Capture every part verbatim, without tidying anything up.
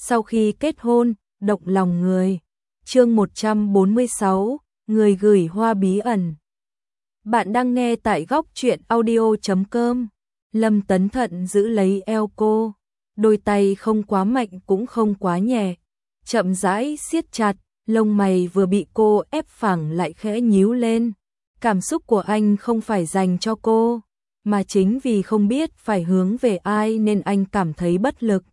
sau khi kết hôn, động lòng người. Chương một trăm bốn mươi sáu, người gửi hoa bí ẩn. Bạn đang nghe tại góc truyện audio chấm com. Lâm Tấn Thận giữ lấy eo cô, đôi tay không quá mạnh cũng không quá nhẹ, chậm rãi siết chặt, lông mày vừa bị cô ép phẳng lại khẽ nhíu lên. Cảm xúc của anh không phải dành cho cô, mà chính vì không biết phải hướng về ai nên anh cảm thấy bất lực.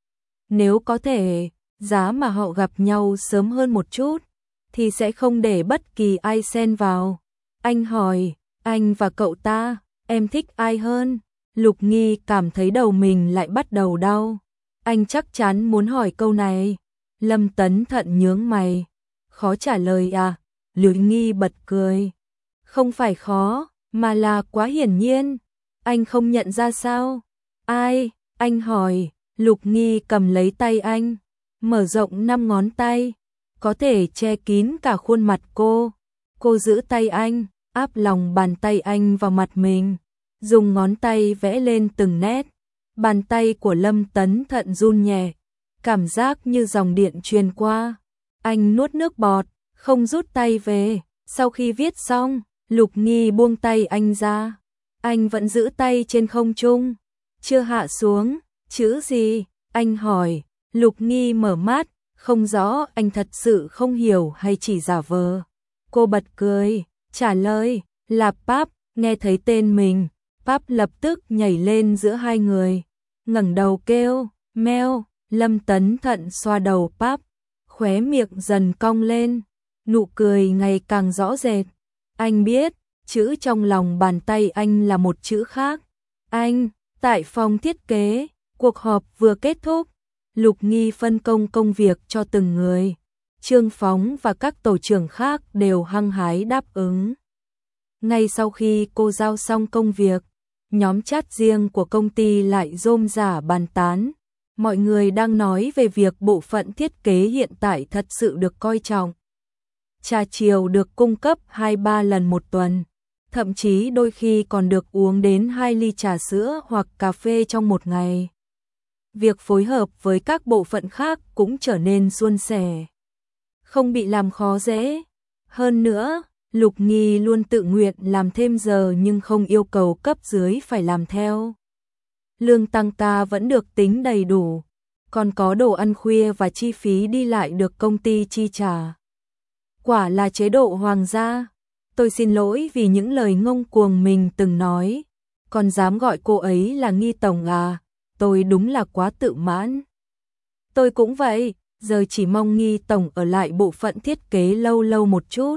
Nếu có thể, giá mà họ gặp nhau sớm hơn một chút, thì sẽ không để bất kỳ ai xen vào. Anh hỏi, anh và cậu ta, em thích ai hơn? Lục Nghi cảm thấy đầu mình lại bắt đầu đau. Anh chắc chắn muốn hỏi câu này. Lâm Tấn Thận nhướng mày. Khó trả lời à? Lục Nghi bật cười. Không phải khó, mà là quá hiển nhiên. Anh không nhận ra sao? Ai? Anh hỏi. Lục Nghi cầm lấy tay anh, mở rộng năm ngón tay, có thể che kín cả khuôn mặt cô. Cô giữ tay anh, áp lòng bàn tay anh vào mặt mình, dùng ngón tay vẽ lên từng nét. Bàn tay của Lâm Tấn Thận run nhẹ, cảm giác như dòng điện truyền qua. Anh nuốt nước bọt, không rút tay về. Sau khi viết xong, Lục Nghi buông tay anh ra. Anh vẫn giữ tay trên không trung, chưa hạ xuống. Chữ gì? Anh hỏi. Lục Nghi mở mắt, không rõ anh thật sự không hiểu hay chỉ giả vờ. Cô bật cười, trả lời là Pap. Nghe thấy tên mình, Pap lập tức nhảy lên giữa hai người, ngẩng đầu kêu, meo. Lâm Tấn Thận xoa đầu Pap, khóe miệng dần cong lên, nụ cười ngày càng rõ rệt. Anh biết, chữ trong lòng bàn tay anh là một chữ khác. Anh, tại phòng thiết kế, cuộc họp vừa kết thúc, Lục Nghi phân công công việc cho từng người. Trương Phóng và các tổ trưởng khác đều hăng hái đáp ứng. Ngay sau khi cô giao xong công việc, nhóm chat riêng của công ty lại rôm rả bàn tán. Mọi người đang nói về việc bộ phận thiết kế hiện tại thật sự được coi trọng. Trà chiều được cung cấp hai ba lần một tuần, thậm chí đôi khi còn được uống đến hai ly trà sữa hoặc cà phê trong một ngày. Việc phối hợp với các bộ phận khác cũng trở nên suôn sẻ, không bị làm khó dễ. Hơn nữa, Lục Nghi luôn tự nguyện làm thêm giờ nhưng không yêu cầu cấp dưới phải làm theo. Lương tăng ca vẫn được tính đầy đủ, còn có đồ ăn khuya và chi phí đi lại được công ty chi trả. Quả là chế độ hoàng gia. Tôi xin lỗi vì những lời ngông cuồng mình từng nói, còn dám gọi cô ấy là Nghi tổng à? Tôi đúng là quá tự mãn. Tôi cũng vậy, giờ chỉ mong Nghi tổng ở lại bộ phận thiết kế lâu lâu một chút.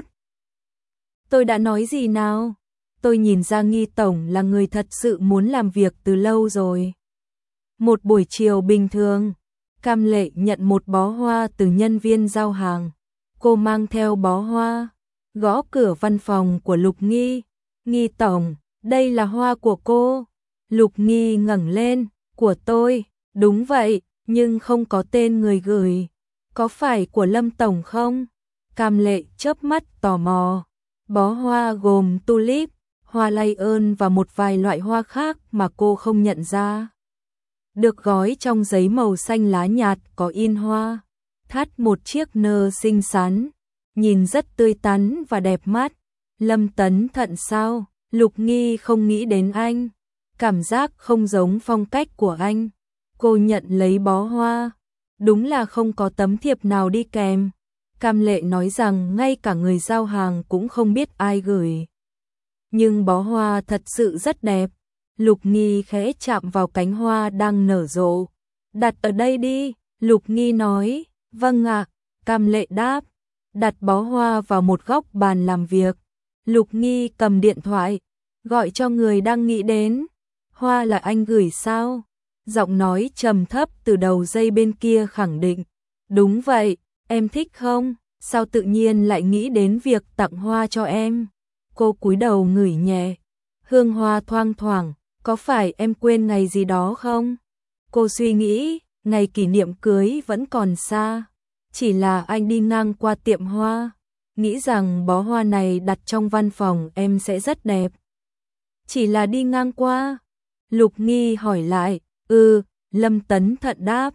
Tôi đã nói gì nào? Tôi nhìn ra Nghi tổng là người thật sự muốn làm việc từ lâu rồi. Một buổi chiều bình thường, Cam Lệ nhận một bó hoa từ nhân viên giao hàng. Cô mang theo bó hoa, gõ cửa văn phòng của Lục Nghi. Nghi tổng, đây là hoa của cô. Lục Nghi ngẩng lên. Của tôi, đúng vậy, nhưng không có tên người gửi. Có phải của Lâm tổng không? Cam Lệ chớp mắt tò mò. Bó hoa gồm tulip, hoa lay ơn và một vài loại hoa khác mà cô không nhận ra. Được gói trong giấy màu xanh lá nhạt có in hoa, thắt một chiếc nơ xinh xắn, nhìn rất tươi tắn và đẹp mắt. Lâm Tấn Thận sao? Lục Nghi không nghĩ đến anh. Cảm giác không giống phong cách của anh. Cô nhận lấy bó hoa. Đúng là không có tấm thiệp nào đi kèm. Cam Lệ nói rằng ngay cả người giao hàng cũng không biết ai gửi. Nhưng bó hoa thật sự rất đẹp. Lục Nghi khẽ chạm vào cánh hoa đang nở rộ. Đặt ở đây đi, Lục Nghi nói. Vâng ạ, Cam Lệ đáp. Đặt bó hoa vào một góc bàn làm việc. Lục Nghi cầm điện thoại, gọi cho người đang nghĩ đến. Hoa là anh gửi sao? Giọng nói trầm thấp từ đầu dây bên kia khẳng định. Đúng vậy, em thích không? Sao tự nhiên lại nghĩ đến việc tặng hoa cho em? Cô cúi đầu ngửi nhẹ, hương hoa thoang thoảng. Có phải em quên ngày gì đó không? Cô suy nghĩ, ngày kỷ niệm cưới vẫn còn xa. Chỉ là anh đi ngang qua tiệm hoa, nghĩ rằng bó hoa này đặt trong văn phòng em sẽ rất đẹp. Chỉ là đi ngang qua? Lục Nghi hỏi lại. Ừ, Lâm Tấn Thận đáp.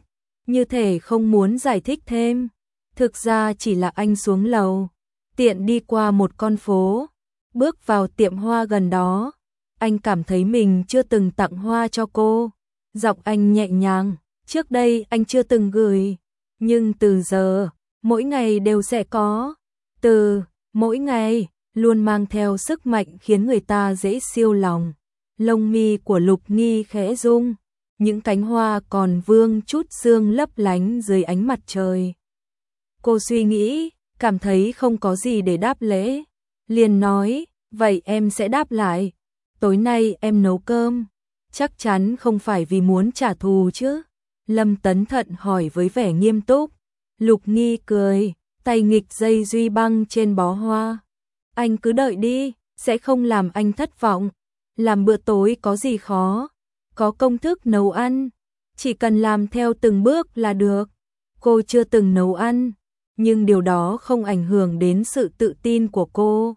như thể không muốn giải thích thêm. Thực ra chỉ là anh xuống lầu, tiện đi qua một con phố, bước vào tiệm hoa gần đó. Anh cảm thấy mình chưa từng tặng hoa cho cô. Giọng anh nhẹ nhàng, trước đây anh chưa từng gửi, nhưng từ giờ, mỗi ngày đều sẽ có. Từ mỗi ngày luôn mang theo sức mạnh khiến người ta dễ siêu lòng. Lông mi của Lục Nghi khẽ rung, những cánh hoa còn vương chút sương lấp lánh dưới ánh mặt trời. Cô suy nghĩ, cảm thấy không có gì để đáp lễ, liền nói, vậy em sẽ đáp lại. Tối nay em nấu cơm, chắc chắn không phải vì muốn trả thù chứ? Lâm Tấn Thận hỏi với vẻ nghiêm túc. Lục Nghi cười, tay nghịch dây duy băng trên bó hoa. Anh cứ đợi đi, sẽ không làm anh thất vọng. Làm bữa tối có gì khó, có công thức nấu ăn, chỉ cần làm theo từng bước là được. Cô chưa từng nấu ăn, nhưng điều đó không ảnh hưởng đến sự tự tin của cô.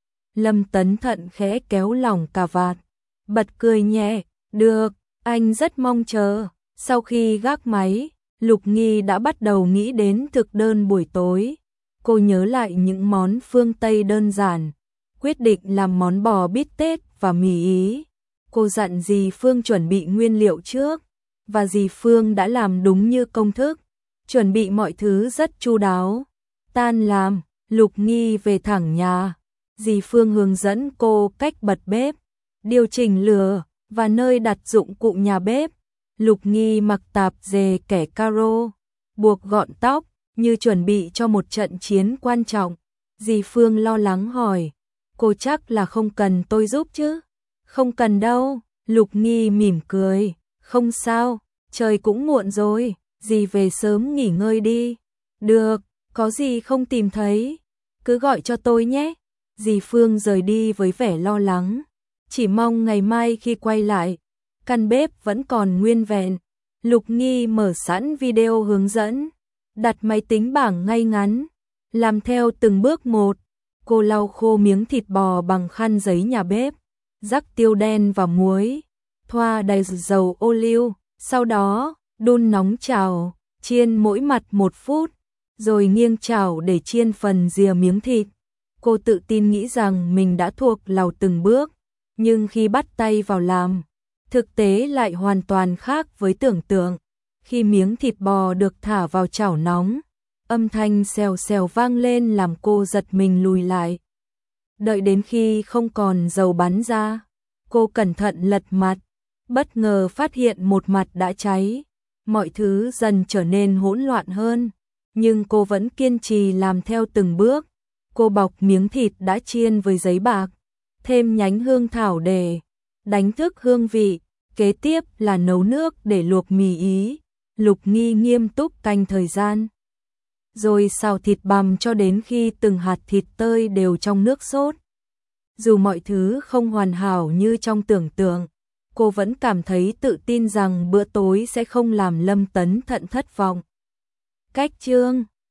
Lâm Tấn Thận khẽ kéo lỏng cà vạt, bật cười nhẹ, được, anh rất mong chờ. Sau khi gác máy, Lục Nghi đã bắt đầu nghĩ đến thực đơn buổi tối. Cô nhớ lại những món phương Tây đơn giản, quyết định làm món bò bít tết và mì Ý. Cô dặn dì Phương chuẩn bị nguyên liệu trước, và dì Phương đã làm đúng như công thức, chuẩn bị mọi thứ rất chu đáo. Tan làm, Lục Nghi về thẳng nhà. Dì Phương hướng dẫn cô cách bật bếp, điều chỉnh lửa và nơi đặt dụng cụ nhà bếp. Lục Nghi mặc tạp dề kẻ caro, buộc gọn tóc, như chuẩn bị cho một trận chiến quan trọng. Dì Phương lo lắng hỏi, cô chắc là không cần tôi giúp chứ? Không cần đâu, Lục Nghi mỉm cười, không sao, trời cũng muộn rồi, dì về sớm nghỉ ngơi đi. Được, có gì không tìm thấy, cứ gọi cho tôi nhé. Dì Phương rời đi với vẻ lo lắng, chỉ mong ngày mai khi quay lại, căn bếp vẫn còn nguyên vẹn. Lục Nghi mở sẵn video hướng dẫn, đặt máy tính bảng ngay ngắn, làm theo từng bước một. Cô lau khô miếng thịt bò bằng khăn giấy nhà bếp, rắc tiêu đen và muối, thoa đầy dầu ô liu, sau đó đun nóng chảo, chiên mỗi mặt một phút, rồi nghiêng chảo để chiên phần rìa miếng thịt. Cô tự tin nghĩ rằng mình đã thuộc lầu từng bước, nhưng khi bắt tay vào làm, thực tế lại hoàn toàn khác với tưởng tượng. Khi miếng thịt bò được thả vào chảo nóng, âm thanh xèo xèo vang lên làm cô giật mình lùi lại. Đợi đến khi không còn dầu bắn ra, cô cẩn thận lật mặt, bất ngờ phát hiện một mặt đã cháy. Mọi thứ dần trở nên hỗn loạn hơn, nhưng cô vẫn kiên trì làm theo từng bước. Cô bọc miếng thịt đã chiên với giấy bạc, thêm nhánh hương thảo để đánh thức hương vị. Kế tiếp là nấu nước để luộc mì Ý. Lục Nghi nghiêm túc canh thời gian, rồi xào thịt bằm cho đến khi từng hạt thịt tơi đều trong nước sốt. Dù mọi thứ không hoàn hảo như trong tưởng tượng, cô vẫn cảm thấy tự tin rằng bữa tối sẽ không làm Lâm Tấn Thận thất vọng. Cách chương